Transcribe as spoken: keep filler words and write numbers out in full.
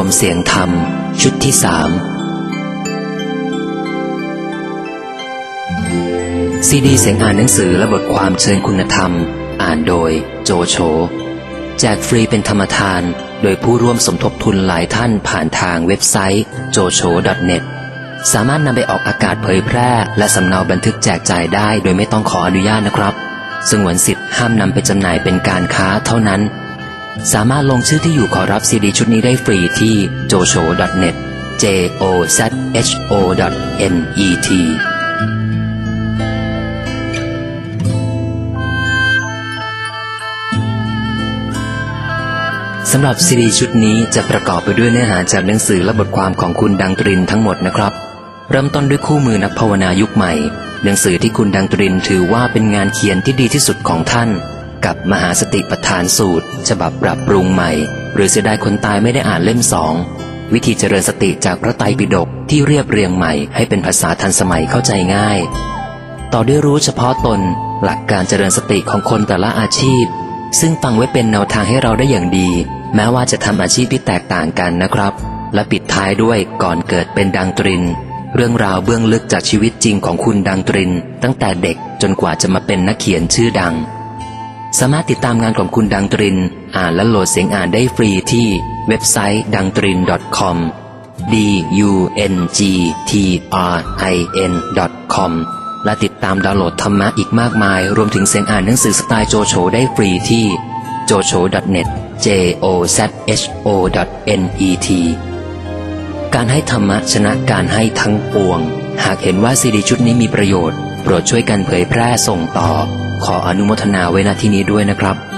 มเสียงธรรมชุดที่สามซีดีเสียงอ่านหนังสือและบทความเชิญคุณธรรมอ่านโดยโจโฉแจกฟรีเป็นธรรมทานโดยผู้ร่วมสมทบทุนหลายท่านผ่านทางเว็บไซต์โจโฉ ดอท เน็ต สามารถนำไปออกอากาศเผยแพร่และสำเนาบันทึกแจกจ่ายได้โดยไม่ต้องขออนุญาตนะครับสงวนสิทธิ์ห้ามนำไปจำหน่ายเป็นการค้าเท่านั้นสามารถลงชื่อที่อยู่ขอรับซีดีชุดนี้ได้ฟรีที่โจโฉ ดอท เน็ต เจ โอ แซด เอช โอ ดอท เอ็น อี ที สำหรับซีดีชุดนี้จะประกอบไปด้วยเนื้อหาจากหนังสือและบทความของคุณดังตรินทั้งหมดนะครับเริ่มต้นด้วยคู่มือนักภาวนายุคใหม่หนังสือที่คุณดังตรินถือว่าเป็นงานเขียนที่ดีที่สุดของท่านกับมหาสติปัฏฐานสูตรฉบับปรับปรุงใหม่หรือเสียดายคนตายไม่ได้อ่านเล่มสองวิธีเจริญสติจากพระไตรปิฎกที่เรียบเรียงใหม่ให้เป็นภาษาทันสมัยเข้าใจง่ายต่อด้วยรู้เฉพาะตนหลักการเจริญสติของคนแต่ละอาชีพซึ่งฟังไว้เป็นแนวทางให้เราได้อย่างดีแม้ว่าจะทำอาชีพที่แตกต่างกันนะครับและปิดท้ายด้วยก่อนเกิดเป็นดังตรินเรื่องราวเบื้องลึกจากชีวิตจริงของคุณดังตรินตั้งแต่เด็กจนกว่าจะมาเป็นนักเขียนชื่อดังสามารถติดตามงานของคุณดังตรินอ่านและโหลดเสียงอ่านได้ฟรีที่เว็บไซต์ ดังตริน ดอท คอม ดี ยู เอ็น จี ที อาร์ ไอ เอ็น ดอท คอม และติดตามดาวน์โหลดธรรมะอีกมากมายรวมถึงเสียงอ่านหนังสือสไตล์โจโฉได้ฟรีที่โจโฉ ดอท เน็ต เจ โอ แซด เอช โอ ดอท เอ็น อี ที การให้ธรรมะชนะการให้ทั้งปวงหากเห็นว่าซีดีชุดนี้มีประโยชน์โปรดช่วยกันเผยแพร่ส่งต่อขออนุโมทนาไว้ณที่นี้ด้วยนะครับ